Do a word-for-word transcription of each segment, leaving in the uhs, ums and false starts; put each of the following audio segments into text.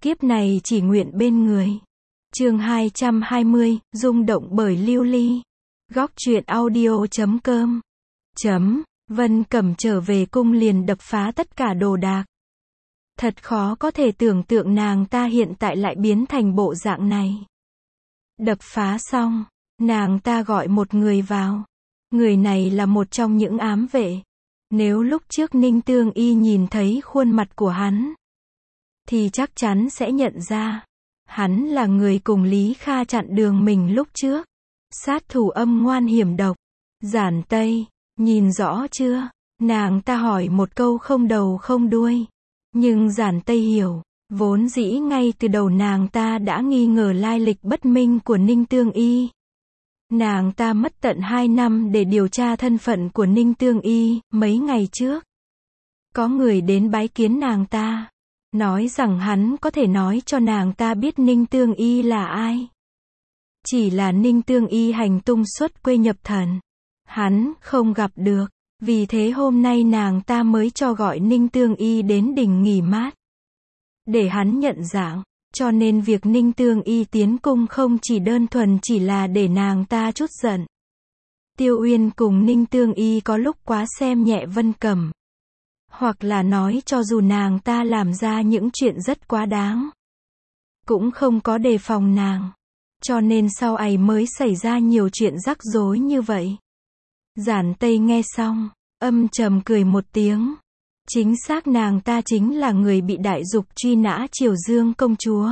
Kiếp này chỉ nguyện bên người. Chương hai trăm hai mươi, rung động bởi lưu ly. Góc truyện audio chấm com. Chấm, Vân Cẩm trở về cung liền đập phá tất cả đồ đạc. Thật khó có thể tưởng tượng nàng ta hiện tại lại biến thành bộ dạng này. Đập phá xong, nàng ta gọi một người vào. Người này là một trong những ám vệ. Nếu lúc trước Ninh Tương Y nhìn thấy khuôn mặt của hắn, thì chắc chắn sẽ nhận ra. Hắn là người cùng Lý Kha chặn đường mình lúc trước. Sát thủ âm ngoan hiểm độc. Giản Tây, nhìn rõ chưa? Nàng ta hỏi một câu không đầu không đuôi. Nhưng Giản Tây hiểu. Vốn dĩ ngay từ đầu nàng ta đã nghi ngờ lai lịch bất minh của Ninh Tương Y. Nàng ta mất tận hai năm để điều tra thân phận của Ninh Tương Y. Mấy ngày trước, có người đến bái kiến nàng ta, nói rằng hắn có thể nói cho nàng ta biết Ninh Tương Y là ai. Chỉ là Ninh Tương Y hành tung xuất quê nhập thần, hắn không gặp được. Vì thế hôm nay nàng ta mới cho gọi Ninh Tương Y đến đình nghỉ mát, để hắn nhận dạng. Cho nên việc Ninh Tương Y tiến cung không chỉ đơn thuần chỉ là để nàng ta trút giận. Tiêu Uyên cùng Ninh Tương Y có lúc quá xem nhẹ Vân Cẩm, hoặc là nói cho dù nàng ta làm ra những chuyện rất quá đáng, cũng không có đề phòng nàng. Cho nên sau ấy mới xảy ra nhiều chuyện rắc rối như vậy. Giản Tây nghe xong, âm trầm cười một tiếng. Chính xác nàng ta chính là người bị đại dục truy nã Triều Dương công chúa.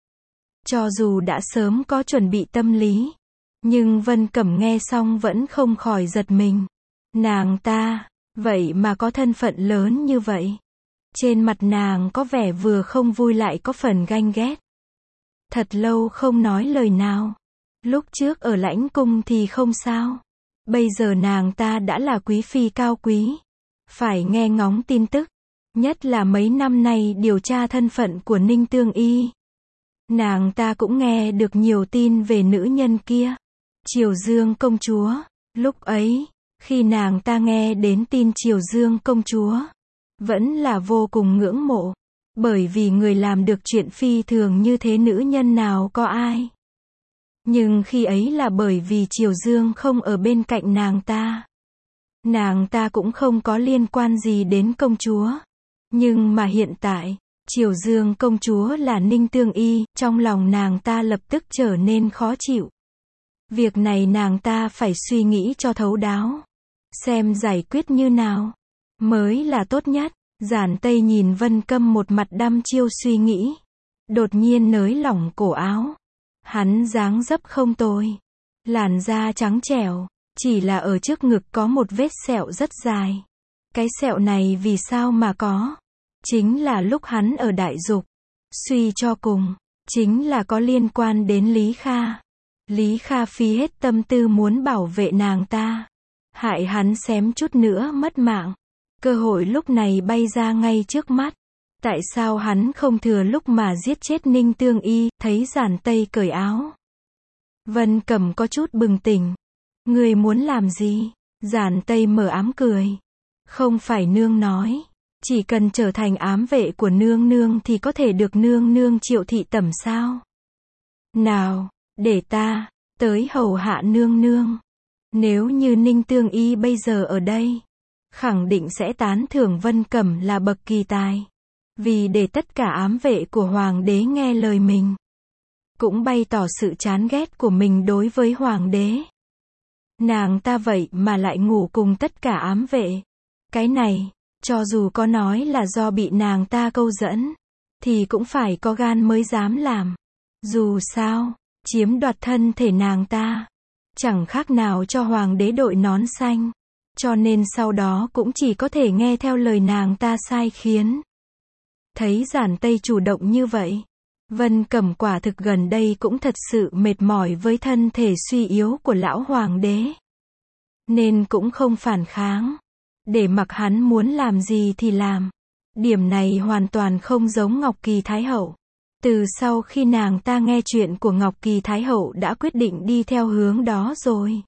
Cho dù đã sớm có chuẩn bị tâm lý, nhưng Vân Cẩm nghe xong vẫn không khỏi giật mình. Nàng ta, vậy mà có thân phận lớn như vậy. Trên mặt nàng có vẻ vừa không vui lại có phần ganh ghét. Thật lâu không nói lời nào. Lúc trước ở lãnh cung thì không sao. Bây giờ nàng ta đã là quý phi cao quý, phải nghe ngóng tin tức. Nhất là mấy năm nay điều tra thân phận của Ninh Tương Y, nàng ta cũng nghe được nhiều tin về nữ nhân kia, Triều Dương công chúa. Lúc ấy, khi nàng ta nghe đến tin Triều Dương công chúa, vẫn là vô cùng ngưỡng mộ. Bởi vì người làm được chuyện phi thường như thế nữ nhân nào có ai. Nhưng khi ấy là bởi vì Triều Dương không ở bên cạnh nàng ta. Nàng ta cũng không có liên quan gì đến công chúa. Nhưng mà hiện tại, Triều Dương công chúa là Ninh Tương Y, trong lòng nàng ta lập tức trở nên khó chịu. Việc này nàng ta phải suy nghĩ cho thấu đáo, xem giải quyết như nào mới là tốt nhất. Giản Tây nhìn Vân Cẩm một mặt đăm chiêu suy nghĩ, đột nhiên nới lỏng cổ áo. Hắn dáng dấp không tồi, làn da trắng trẻo, chỉ là ở trước ngực có một vết sẹo rất dài. Cái sẹo này vì sao mà có? Chính là lúc hắn ở đại dục. Suy cho cùng, chính là có liên quan đến Lý Kha. Lý Kha phí hết tâm tư muốn bảo vệ nàng ta, hại hắn xém chút nữa mất mạng. Cơ hội lúc này bay ra ngay trước mắt. Tại sao hắn không thừa lúc mà giết chết Ninh Tương Y? Thấy Giản Tây cởi áo, Vân Cẩm có chút bừng tỉnh. Người muốn làm gì? Giản Tây mở ám cười. Không phải nương nói, chỉ cần trở thành ám vệ của nương nương thì có thể được nương nương triệu thị tẩm sao? Nào, để ta tới hầu hạ nương nương. Nếu như Ninh Tương Y bây giờ ở đây, khẳng định sẽ tán thưởng Vân Cẩm là bậc kỳ tài. Vì để tất cả ám vệ của hoàng đế nghe lời mình, cũng bày tỏ sự chán ghét của mình đối với hoàng đế. Nàng ta vậy mà lại ngủ cùng tất cả ám vệ. Cái này, cho dù có nói là do bị nàng ta câu dẫn, thì cũng phải có gan mới dám làm. Dù sao, chiếm đoạt thân thể nàng ta, chẳng khác nào cho hoàng đế đội nón xanh. Cho nên sau đó cũng chỉ có thể nghe theo lời nàng ta sai khiến. Thấy Giản Tây chủ động như vậy, Vân Cẩm quả thực gần đây cũng thật sự mệt mỏi với thân thể suy yếu của lão hoàng đế. Nên cũng không phản kháng, để mặc hắn muốn làm gì thì làm. Điểm này hoàn toàn không giống Ngọc Kỳ Thái Hậu. Từ sau khi nàng ta nghe chuyện của Ngọc Kỳ Thái Hậu đã quyết định đi theo hướng đó rồi.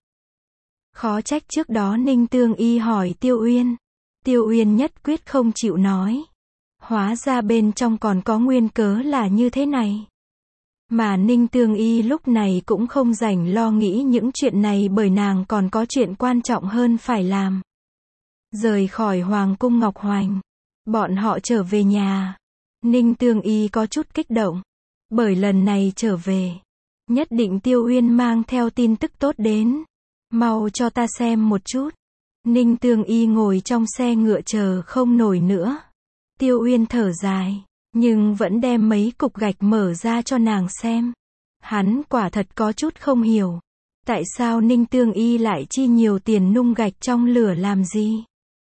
Khó trách trước đó Ninh Tương Y hỏi Tiêu Uyên, Tiêu Uyên nhất quyết không chịu nói. Hóa ra bên trong còn có nguyên cớ là như thế này. Mà Ninh Tương Y lúc này cũng không rảnh lo nghĩ những chuyện này bởi nàng còn có chuyện quan trọng hơn phải làm. Rời khỏi Hoàng cung Ngọc Hoành, bọn họ trở về nhà. Ninh Tương Y có chút kích động, bởi lần này trở về, nhất định Tiêu Uyên mang theo tin tức tốt đến. Mau cho ta xem một chút. Ninh Tương Y ngồi trong xe ngựa chờ không nổi nữa. Tiêu Uyên thở dài, nhưng vẫn đem mấy cục gạch mở ra cho nàng xem. Hắn quả thật có chút không hiểu. Tại sao Ninh Tương Y lại chi nhiều tiền nung gạch trong lửa làm gì?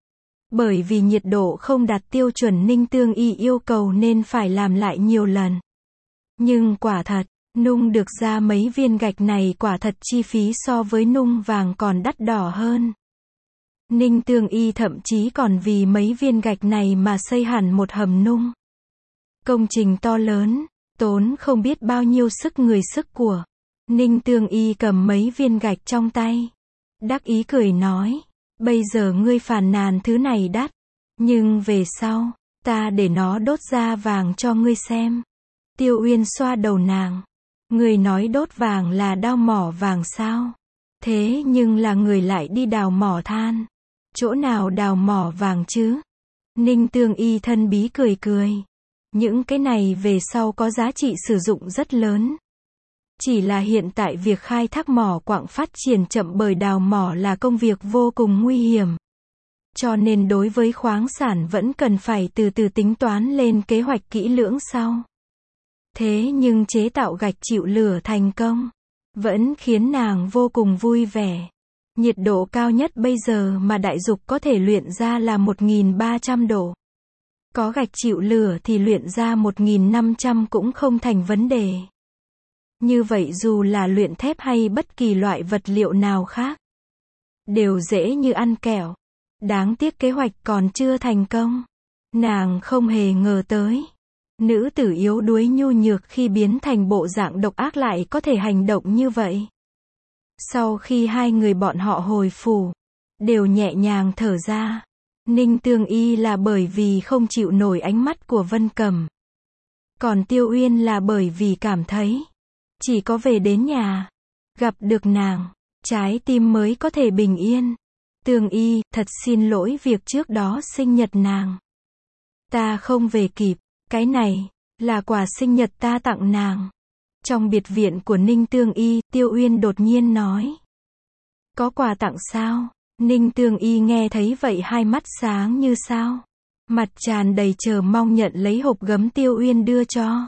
Bởi vì nhiệt độ không đạt tiêu chuẩn Ninh Tương Y yêu cầu nên phải làm lại nhiều lần. Nhưng quả thật, nung được ra mấy viên gạch này quả thật chi phí so với nung vàng còn đắt đỏ hơn. Ninh Tương Y thậm chí còn vì mấy viên gạch này mà xây hẳn một hầm nung. Công trình to lớn, tốn không biết bao nhiêu sức người sức của. Ninh Tương Y cầm mấy viên gạch trong tay, đắc ý cười nói, bây giờ ngươi phàn nàn thứ này đắt, nhưng về sau, ta để nó đốt ra vàng cho ngươi xem. Tiêu Uyên xoa đầu nàng, ngươi nói đốt vàng là đào mỏ vàng sao? Thế nhưng là người lại đi đào mỏ than. Chỗ nào đào mỏ vàng chứ? Ninh Tương Y thân bí cười cười. Những cái này về sau có giá trị sử dụng rất lớn. Chỉ là hiện tại việc khai thác mỏ quặng phát triển chậm bởi đào mỏ là công việc vô cùng nguy hiểm. Cho nên đối với khoáng sản vẫn cần phải từ từ tính toán lên kế hoạch kỹ lưỡng sau. Thế nhưng chế tạo gạch chịu lửa thành công, vẫn khiến nàng vô cùng vui vẻ. Nhiệt độ cao nhất bây giờ mà đại dục có thể luyện ra là một nghìn ba trăm độ. Có gạch chịu lửa thì luyện ra một nghìn năm trăm cũng không thành vấn đề. Như vậy dù là luyện thép hay bất kỳ loại vật liệu nào khác, đều dễ như ăn kẹo. Đáng tiếc kế hoạch còn chưa thành công. Nàng không hề ngờ tới. Nữ tử yếu đuối nhu nhược khi biến thành bộ dạng độc ác lại có thể hành động như vậy. Sau khi hai người bọn họ hồi phủ, đều nhẹ nhàng thở ra. Ninh Tương Y là bởi vì không chịu nổi ánh mắt của Vân Cẩm. Còn Tiêu Uyên là bởi vì cảm thấy, chỉ có về đến nhà, gặp được nàng, trái tim mới có thể bình yên. Tương Y, thật xin lỗi việc trước đó sinh nhật nàng. Ta không về kịp, cái này, là quà sinh nhật ta tặng nàng. Trong biệt viện của Ninh Tương Y, Tiêu Uyên đột nhiên nói. Có quà tặng sao? Ninh Tương Y nghe thấy vậy hai mắt sáng như sao. Mặt tràn đầy chờ mong nhận lấy hộp gấm Tiêu Uyên đưa cho.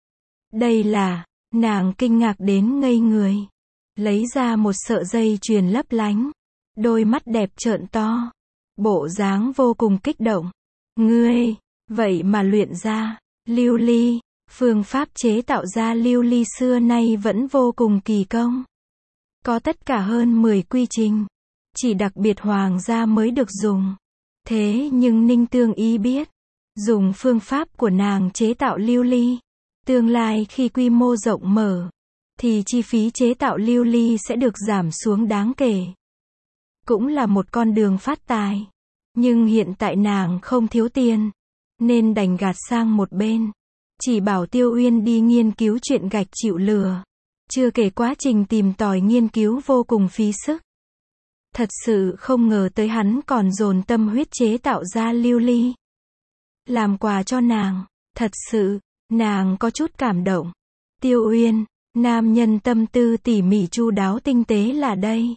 Đây là, nàng kinh ngạc đến ngây người. Lấy ra một sợi dây chuyền lấp lánh. Đôi mắt đẹp trợn to. Bộ dáng vô cùng kích động. Ngươi, vậy mà luyện ra, lưu ly. Phương pháp chế tạo ra lưu ly xưa nay vẫn vô cùng kỳ công. Có tất cả hơn mười quy trình. Chỉ đặc biệt hoàng gia mới được dùng. Thế nhưng Ninh Tương Y biết, dùng phương pháp của nàng chế tạo lưu ly, tương lai khi quy mô rộng mở, thì chi phí chế tạo lưu ly sẽ được giảm xuống đáng kể. Cũng là một con đường phát tài. Nhưng hiện tại nàng không thiếu tiền, nên đành gạt sang một bên. Chỉ bảo Tiêu Uyên đi nghiên cứu chuyện gạch chịu lửa. Chưa kể quá trình tìm tòi nghiên cứu vô cùng phí sức. Thật sự không ngờ tới hắn còn dồn tâm huyết chế tạo ra lưu ly. Làm quà cho nàng. Thật sự, nàng có chút cảm động. Tiêu Uyên, nam nhân tâm tư tỉ mỉ chu đáo tinh tế là đây.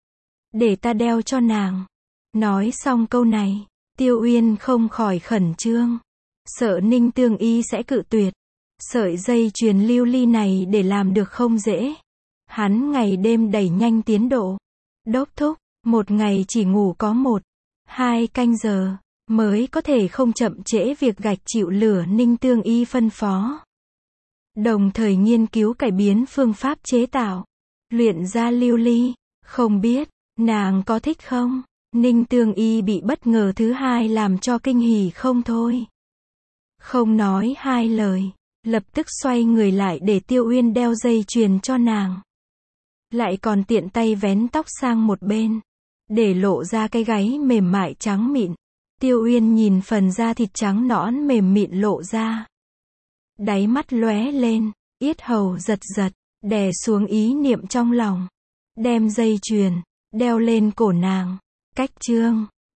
Để ta đeo cho nàng. Nói xong câu này, Tiêu Uyên không khỏi khẩn trương. Sợ Ninh Tương Y sẽ cự tuyệt. Sợi dây chuyền lưu ly này để làm được không dễ. Hắn ngày đêm đẩy nhanh tiến độ. Đốc thúc, một ngày chỉ ngủ có một, hai canh giờ, mới có thể không chậm trễ việc gạch chịu lửa Ninh Tương Y phân phó. Đồng thời nghiên cứu cải biến phương pháp chế tạo, luyện ra lưu ly. Không biết, nàng có thích không? Ninh Tương Y bị bất ngờ thứ hai làm cho kinh hỉ không thôi. Không nói hai lời, lập tức xoay người lại để Tiêu Uyên đeo dây chuyền cho nàng. Lại còn tiện tay vén tóc sang một bên, để lộ ra cái gáy mềm mại trắng mịn. Tiêu Uyên nhìn phần da thịt trắng nõn mềm mịn lộ ra. Đáy mắt lóe lên, yết hầu giật giật, đè xuống ý niệm trong lòng. Đem dây chuyền, đeo lên cổ nàng. Cách chương